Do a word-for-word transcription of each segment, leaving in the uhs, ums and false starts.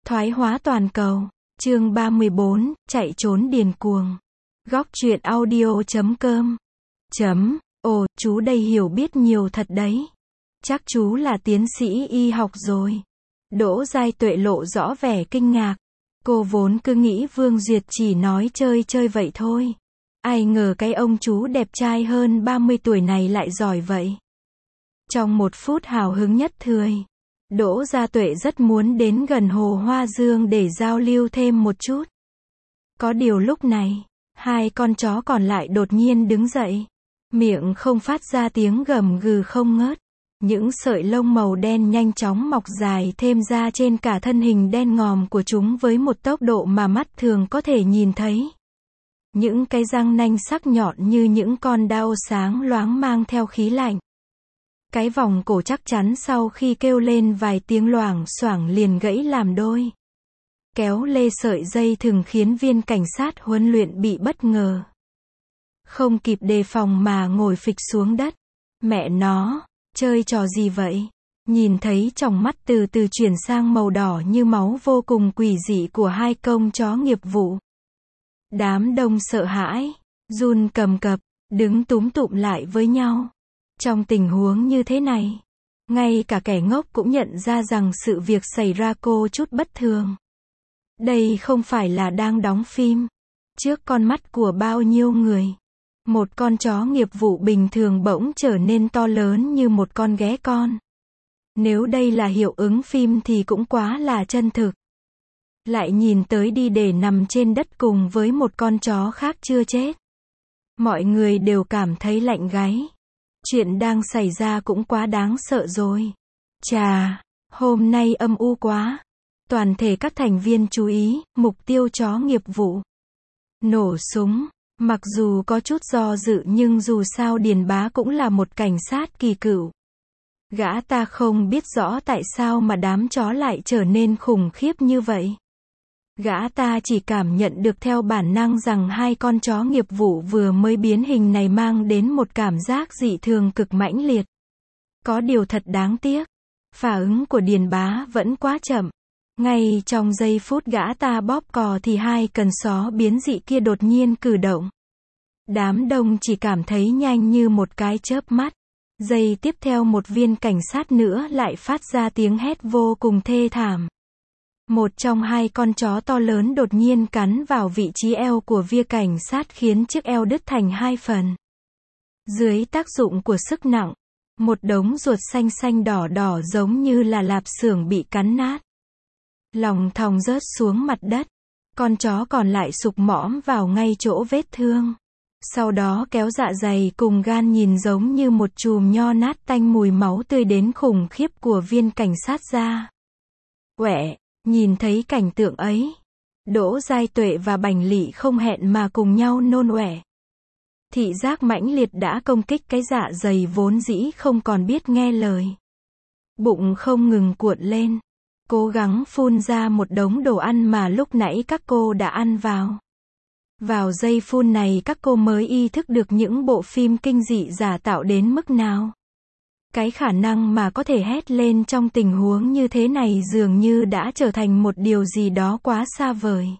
Thoái hóa toàn cầu. Chương ba mươi bốn, chạy trốn điên cuồng. Góc truyện audio chấm com. Chấm, ồ, chú đây hiểu biết nhiều thật đấy. Chắc chú là tiến sĩ y học rồi. Đỗ Giai Tuệ lộ rõ vẻ kinh ngạc. Cô vốn cứ nghĩ Vương Duyệt chỉ nói chơi chơi vậy thôi. Ai ngờ cái ông chú đẹp trai hơn ba mươi tuổi này lại giỏi vậy. Trong một phút hào hứng nhất thời, Đỗ Gia Tuệ rất muốn đến gần hồ Hoa Dương để giao lưu thêm một chút. Có điều lúc này, hai con chó còn lại đột nhiên đứng dậy. Miệng không phát ra tiếng gầm gừ không ngớt. Những sợi lông màu đen nhanh chóng mọc dài thêm ra trên cả thân hình đen ngòm của chúng với một tốc độ mà mắt thường có thể nhìn thấy. Những cái răng nanh sắc nhọn như những con đao sáng loáng mang theo khí lạnh. Cái vòng cổ chắc chắn sau khi kêu lên vài tiếng loảng xoảng liền gãy làm đôi. Kéo lê sợi dây thừng khiến viên cảnh sát huấn luyện bị bất ngờ. Không kịp đề phòng mà ngồi phịch xuống đất. Mẹ nó, chơi trò gì vậy? Nhìn thấy tròng mắt từ từ chuyển sang màu đỏ như máu vô cùng quỷ dị của hai công chó nghiệp vụ. Đám đông sợ hãi, run cầm cập, đứng túm tụm lại với nhau. Trong tình huống như thế này, ngay cả kẻ ngốc cũng nhận ra rằng sự việc xảy ra cô chút bất thường. Đây không phải là đang đóng phim. Trước con mắt của bao nhiêu người, một con chó nghiệp vụ bình thường bỗng trở nên to lớn như một con ghé con. Nếu đây là hiệu ứng phim thì cũng quá là chân thực. Lại nhìn tới đi để nằm trên đất cùng với một con chó khác chưa chết. Mọi người đều cảm thấy lạnh gáy. Chuyện đang xảy ra cũng quá đáng sợ rồi. Chà, hôm nay âm u quá. Toàn thể các thành viên chú ý, mục tiêu chó nghiệp vụ. Nổ súng. Mặc dù có chút do dự nhưng dù sao Điền Bá cũng là một cảnh sát kỳ cựu. Gã ta không biết rõ tại sao mà đám chó lại trở nên khủng khiếp như vậy. Gã ta chỉ cảm nhận được theo bản năng rằng hai con chó nghiệp vụ vừa mới biến hình này mang đến một cảm giác dị thường cực mãnh liệt. Có điều thật đáng tiếc, phản ứng của Điền Bá vẫn quá chậm. Ngay trong giây phút gã ta bóp cò thì hai cần só biến dị kia đột nhiên cử động. Đám đông chỉ cảm thấy nhanh như một cái chớp mắt. Giây tiếp theo một viên cảnh sát nữa lại phát ra tiếng hét vô cùng thê thảm. Một trong hai con chó to lớn đột nhiên cắn vào vị trí eo của viên cảnh sát khiến chiếc eo đứt thành hai phần. Dưới tác dụng của sức nặng, một đống ruột xanh xanh đỏ đỏ giống như là lạp xưởng bị cắn nát. Lòng thòng rớt xuống mặt đất. Con chó còn lại sụp mõm vào ngay chỗ vết thương. Sau đó kéo dạ dày cùng gan nhìn giống như một chùm nho nát tanh mùi máu tươi đến khủng khiếp của viên cảnh sát ra. Uệ, nhìn thấy cảnh tượng ấy, Đỗ Giai Tuệ và Bành Lị không hẹn mà cùng nhau nôn ọe. Thị giác mãnh liệt đã công kích cái dạ dày vốn dĩ không còn biết nghe lời. Bụng không ngừng cuộn lên, cố gắng phun ra một đống đồ ăn mà lúc nãy các cô đã ăn vào. Vào giây phút này các cô mới ý thức được những bộ phim kinh dị giả tạo đến mức nào. Cái khả năng mà có thể hét lên trong tình huống như thế này dường như đã trở thành một điều gì đó quá xa vời.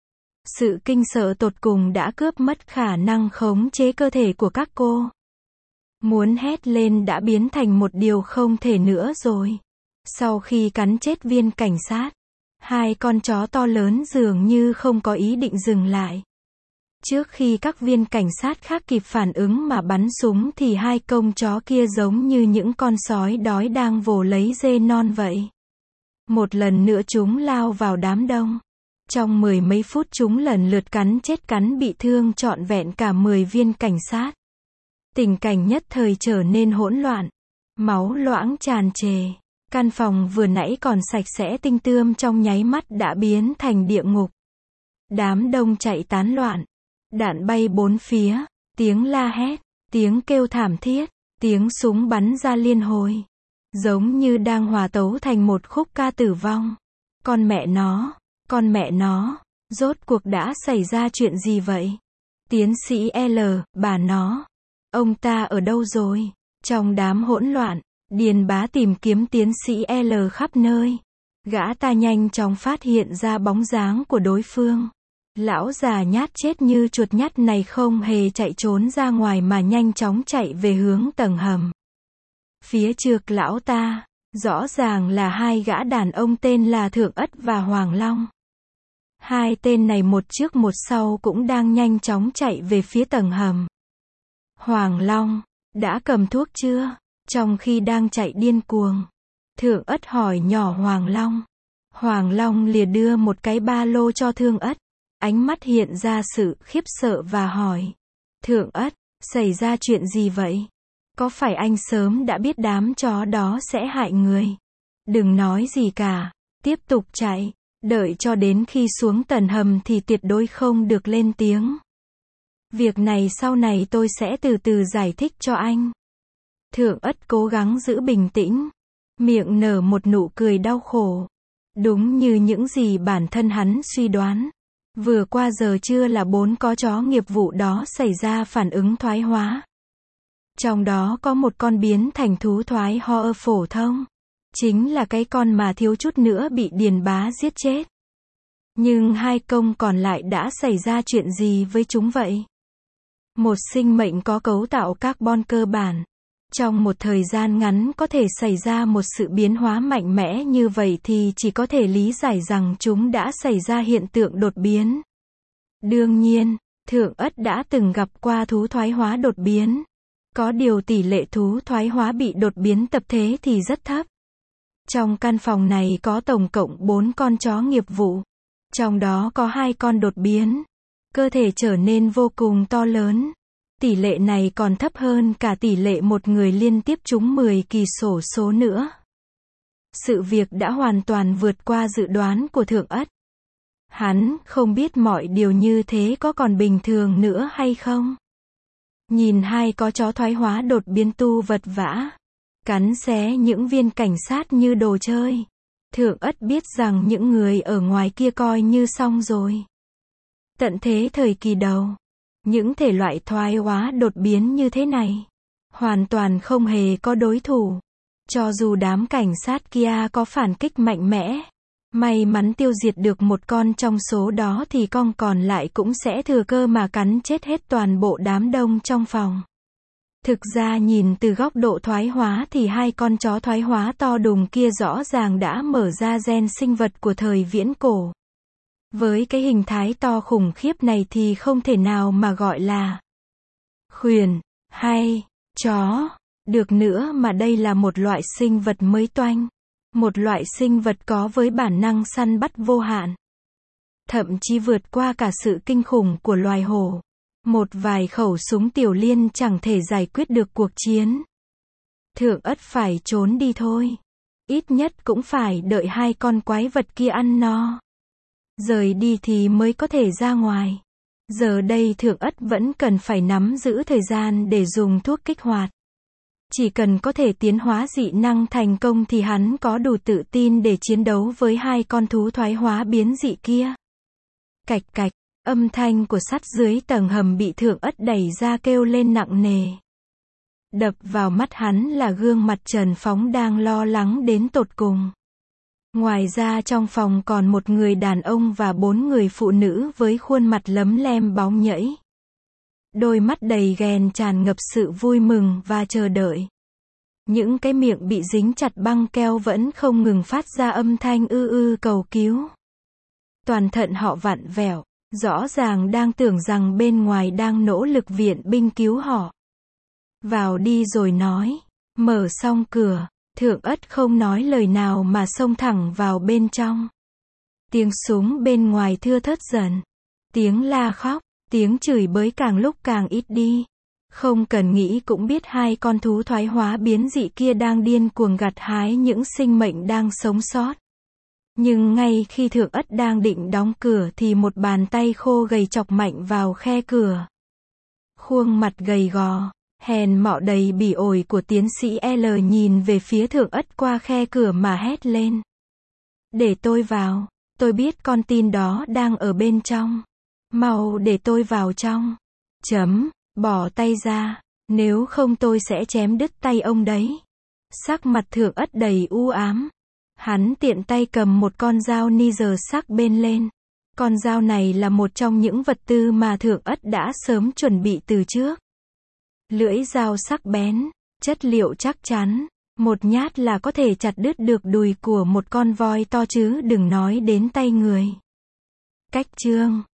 Sự kinh sợ tột cùng đã cướp mất khả năng khống chế cơ thể của các cô. Muốn hét lên đã biến thành một điều không thể nữa rồi. Sau khi cắn chết viên cảnh sát, hai con chó to lớn dường như không có ý định dừng lại. Trước khi các viên cảnh sát khác kịp phản ứng mà bắn súng thì hai công chó kia giống như những con sói đói đang vồ lấy dê non vậy. Một lần nữa chúng lao vào đám đông. Trong mười mấy phút chúng lần lượt cắn chết cắn bị thương trọn vẹn cả mười viên cảnh sát. Tình cảnh nhất thời trở nên hỗn loạn. Máu loãng tràn trề. Căn phòng vừa nãy còn sạch sẽ tinh tươm trong nháy mắt đã biến thành địa ngục. Đám đông chạy tán loạn. Đạn bay bốn phía, tiếng la hét, tiếng kêu thảm thiết, tiếng súng bắn ra liên hồi. Giống như đang hòa tấu thành một khúc ca tử vong. Con mẹ nó, con mẹ nó, rốt cuộc đã xảy ra chuyện gì vậy? Tiến sĩ L, bà nó, ông ta ở đâu rồi? Trong đám hỗn loạn, Điền Bá tìm kiếm tiến sĩ L khắp nơi. Gã ta nhanh chóng phát hiện ra bóng dáng của đối phương. Lão già nhát chết như chuột nhắt này không hề chạy trốn ra ngoài mà nhanh chóng chạy về hướng tầng hầm. Phía trước lão ta, rõ ràng là hai gã đàn ông tên là Thượng Ất và Hoàng Long. Hai tên này một trước một sau cũng đang nhanh chóng chạy về phía tầng hầm. Hoàng Long, đã cầm thuốc chưa? Trong khi đang chạy điên cuồng, Thượng Ất hỏi nhỏ Hoàng Long. Hoàng Long lìa đưa một cái ba lô cho Thượng Ất. Ánh mắt hiện ra sự khiếp sợ và hỏi. Thượng Ất, xảy ra chuyện gì vậy? Có phải anh sớm đã biết đám chó đó sẽ hại người? Đừng nói gì cả, tiếp tục chạy, đợi cho đến khi xuống tầng hầm thì tuyệt đối không được lên tiếng. Việc này sau này tôi sẽ từ từ giải thích cho anh. Thượng Ất cố gắng giữ bình tĩnh, miệng nở một nụ cười đau khổ. Đúng như những gì bản thân hắn suy đoán. Vừa qua giờ trưa là bốn có chó nghiệp vụ đó xảy ra phản ứng thoái hóa. Trong đó có một con biến thành thú thoái hóa phổ thông. Chính là cái con mà thiếu chút nữa bị Điền Bá giết chết. Nhưng hai công còn lại đã xảy ra chuyện gì với chúng vậy? Một sinh mệnh có cấu tạo carbon cơ bản. Trong một thời gian ngắn có thể xảy ra một sự biến hóa mạnh mẽ như vậy thì chỉ có thể lý giải rằng chúng đã xảy ra hiện tượng đột biến. Đương nhiên, Thượng Ất đã từng gặp qua thú thoái hóa đột biến. Có điều tỷ lệ thú thoái hóa bị đột biến tập thể thì rất thấp. Trong căn phòng này có tổng cộng bốn con chó nghiệp vụ. Trong đó có hai con đột biến. Cơ thể trở nên vô cùng to lớn. Tỷ lệ này còn thấp hơn cả tỷ lệ một người liên tiếp trúng mười kỳ xổ số nữa. Sự việc đã hoàn toàn vượt qua dự đoán của Thượng Ất. Hắn không biết mọi điều như thế có còn bình thường nữa hay không. Nhìn hai có chó thoái hóa đột biến tu vật vã, cắn xé những viên cảnh sát như đồ chơi. Thượng Ất biết rằng những người ở ngoài kia coi như xong rồi. Tận thế thời kỳ đầu, những thể loại thoái hóa đột biến như thế này, hoàn toàn không hề có đối thủ. Cho dù đám cảnh sát kia có phản kích mạnh mẽ, may mắn tiêu diệt được một con trong số đó thì con còn lại cũng sẽ thừa cơ mà cắn chết hết toàn bộ đám đông trong phòng. Thực ra nhìn từ góc độ thoái hóa thì hai con chó thoái hóa to đùng kia rõ ràng đã mở ra gen sinh vật của thời viễn cổ. Với cái hình thái to khủng khiếp này thì không thể nào mà gọi là khuyển, hay chó, được nữa mà đây là một loại sinh vật mới toanh. Một loại sinh vật có với bản năng săn bắt vô hạn. Thậm chí vượt qua cả sự kinh khủng của loài hổ. Một vài khẩu súng tiểu liên chẳng thể giải quyết được cuộc chiến. Thượng Ất phải trốn đi thôi. Ít nhất cũng phải đợi hai con quái vật kia ăn no. Rời đi thì mới có thể ra ngoài. Giờ đây Thượng Ất vẫn cần phải nắm giữ thời gian để dùng thuốc kích hoạt. Chỉ cần có thể tiến hóa dị năng thành công thì hắn có đủ tự tin để chiến đấu với hai con thú thoái hóa biến dị kia. Cạch cạch, âm thanh của sắt dưới tầng hầm bị Thượng Ất đẩy ra kêu lên nặng nề. Đập vào mắt hắn là gương mặt Trần Phóng đang lo lắng đến tột cùng. Ngoài ra trong phòng còn một người đàn ông và bốn người phụ nữ với khuôn mặt lấm lem bóng nhẫy. Đôi mắt đầy ghen tràn ngập sự vui mừng và chờ đợi. Những cái miệng bị dính chặt băng keo vẫn không ngừng phát ra âm thanh ư ư cầu cứu. Toàn thân họ vặn vẹo, rõ ràng đang tưởng rằng bên ngoài đang nỗ lực viện binh cứu họ. Vào đi rồi nói, mở xong cửa, Thượng Ất không nói lời nào mà xông thẳng vào bên trong. Tiếng súng bên ngoài thưa thớt dần. Tiếng la khóc, tiếng chửi bới càng lúc càng ít đi. Không cần nghĩ cũng biết hai con thú thoái hóa biến dị kia đang điên cuồng gặt hái những sinh mệnh đang sống sót. Nhưng ngay khi Thượng Ất đang định đóng cửa thì một bàn tay khô gầy chọc mạnh vào khe cửa. Khuôn mặt gầy gò, hèn mọ đầy bỉ ổi của tiến sĩ L nhìn về phía Thượng Ất qua khe cửa mà hét lên. Để tôi vào, tôi biết con tin đó đang ở bên trong. Mau để tôi vào trong. Chấm, bỏ tay ra, nếu không tôi sẽ chém đứt tay ông đấy. Sắc mặt Thượng Ất đầy u ám. Hắn tiện tay cầm một con dao ni giờ sắc bên lên. Con dao này là một trong những vật tư mà Thượng Ất đã sớm chuẩn bị từ trước. Lưỡi dao sắc bén, chất liệu chắc chắn, một nhát là có thể chặt đứt được đùi của một con voi to chứ đừng nói đến tay người. Cách chương